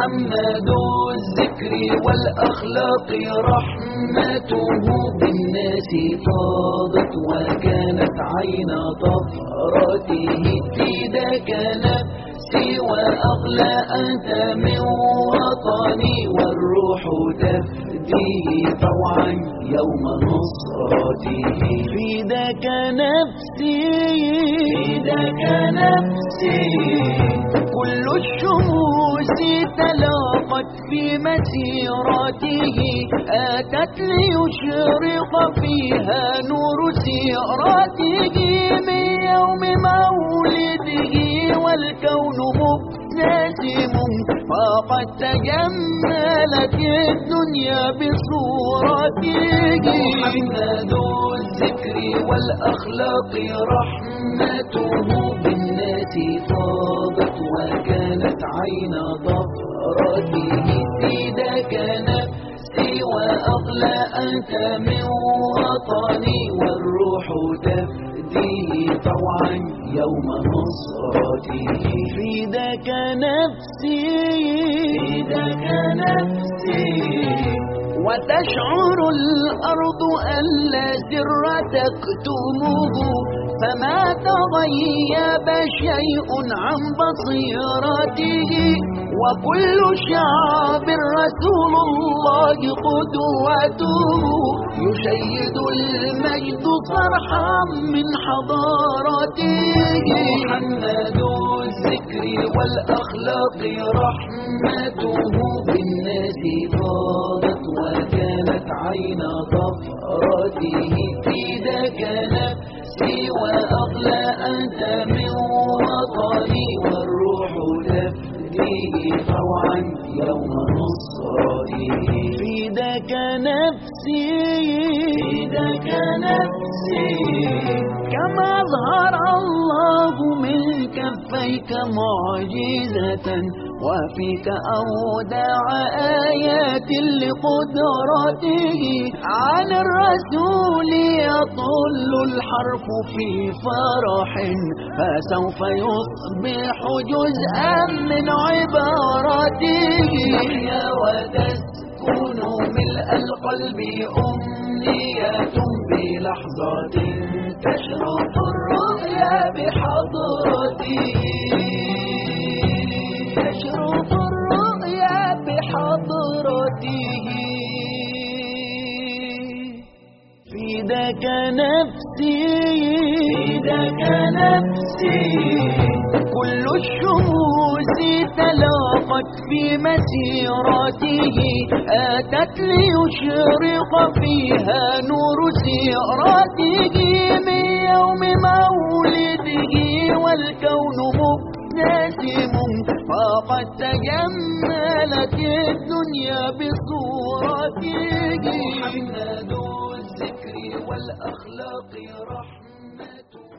محمد الذكر والأخلاق رحمته بالناس فاضت وكانت عين طفرته فداك نفسي وأغلى أنت من وطني والروح تفديه طوعا يوم نصرته فداك نفسي فداك نفسي كل الشموس تلاقت في مسيرته آتت ليشرق فيها نور سيرته من يوم مولده والكون مبتسم فقد تجملت الدنيا بصورته محمد الذكر والأخلاق رحمته بالناس فاضت وكانت عين ضفرته فداك نفسي وأغلى أنت من وطني والروح تفديه طوعا يوم نصرته فداك نفسي فداك نفسي وتشعر الأرض أن لا سر تكتمه فما تغيب شيء عن بصيرته وكل شعب رسول الله قدوته يشيد المجد صرحا من حضارته محمد الذكر والأخلاق رحمته بالناس فاضت وكانت عين ضفرته فداك نفسي وأغلى أنت من وطني والروح تفديه طوعا يوم نصرته فداك نفسي فداك نفسي كما أظهر الله من كفيك معجزة وفيك أودع آيات لقدرته عن الرسول يطل الحرف في فرح فسوف يصبح جزءا من عبارته يحيا وتسكن ملء القلب أمنية بلحظة تشرف الرؤيا بحضرته تشرف الرؤيا بحضرته فداك نفسي فداك نفسي كل الشموس تلاقت في مسيرته آتت ليشرق فيها نور سيرته من يوم مولده والكون مبتسم فقد تجملت الدنيا بصورته محمد الذكر والأخلاق رحمته